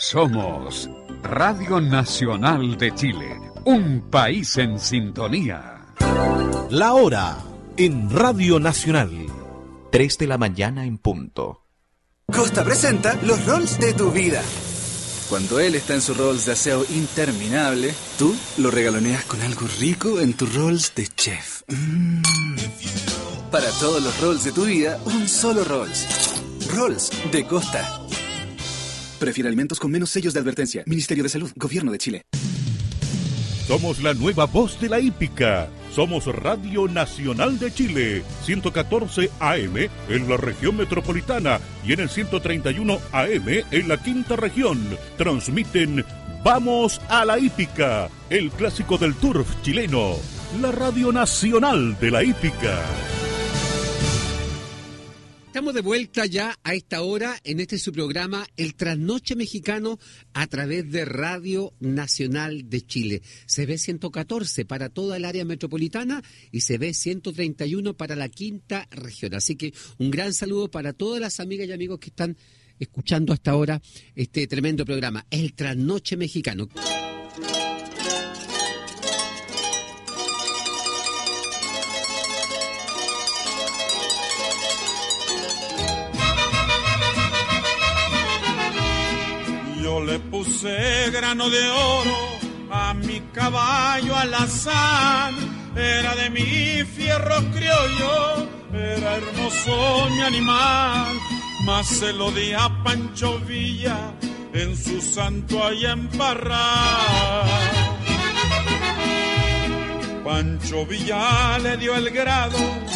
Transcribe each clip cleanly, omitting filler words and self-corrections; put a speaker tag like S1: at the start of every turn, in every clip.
S1: Somos Radio Nacional de Chile, un país en sintonía.
S2: La hora en Radio Nacional.
S3: 3 de la mañana en punto.
S4: Costa presenta los Rolls de tu vida. Cuando él está en su Rolls de aseo interminable, tú lo regaloneas con algo rico en tu Rolls de chef. Para todos los Rolls de tu vida, un solo Rolls. Rolls de Costa. Prefiere alimentos con menos sellos de advertencia. Ministerio de Salud, Gobierno de Chile.
S5: Somos la nueva voz de la hípica. Somos Radio Nacional de Chile, 114 AM en la región metropolitana y en el 131 AM en la quinta región. Transmiten Vamos a la Hípica, el clásico del turf chileno, la Radio Nacional de la Hípica.
S6: Estamos de vuelta ya a esta hora en este su programa El Trasnoche Mexicano a través de Radio Nacional de Chile. Se ve 114 para toda el área metropolitana y se ve 131 para la quinta región. Así que un gran saludo para todas las amigas y amigos que están escuchando hasta ahora este tremendo programa, El Trasnoche Mexicano.
S7: Yo le puse grano de oro a mi caballo alazán, era de mi fierro criollo, era hermoso mi animal, mas se lo di a Pancho Villa en su santo allá en Parral. Pancho Villa le dio el grado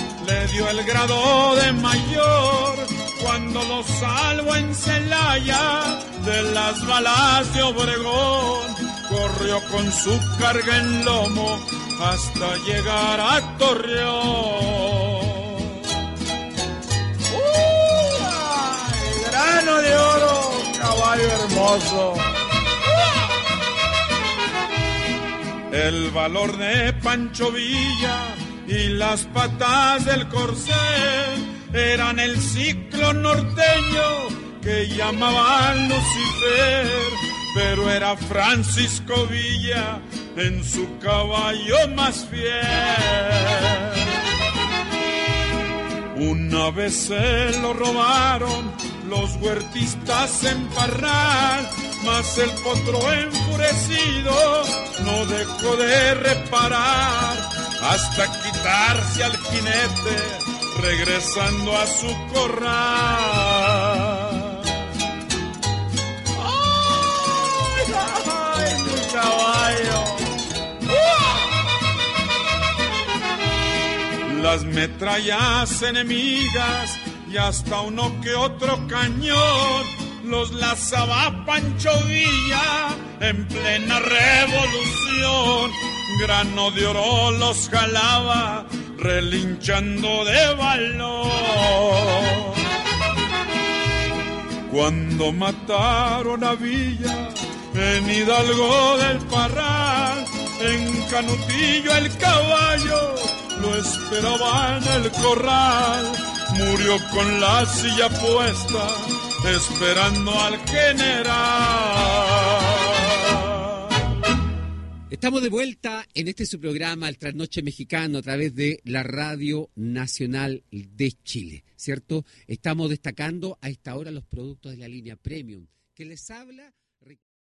S7: de mayor, cuando lo salvo en Celaya de las balas de Obregón, corrió con su carga en lomo hasta llegar a Torreón. ¡Ay, grano de oro, caballo hermoso! El valor de Pancho Villa y las patas del corcel eran el ciclo norteño que llamaban Lucifer, pero era Francisco Villa en su caballo más fiel. Una vez se lo robaron los huertistas en Parral, mas el potro enfurecido no dejó de reparar hasta quitarse al jinete regresando a su corral. ¡Ay, mi caballo! Las metrallas enemigas y hasta uno que otro cañón los lanzaba Pancho Villa en plena revolución. Grano de oro los jalaba relinchando de valor. Cuando mataron a Villa en Hidalgo del Parral, en Canutillo el caballo lo esperaba en el corral. Murió con la silla puesta esperando al general.
S6: Estamos de vuelta en este su programa, El Trasnoche Mexicano, a través de la Radio Nacional de Chile, ¿cierto? Estamos destacando a esta hora los productos de la línea Premium. Que les habla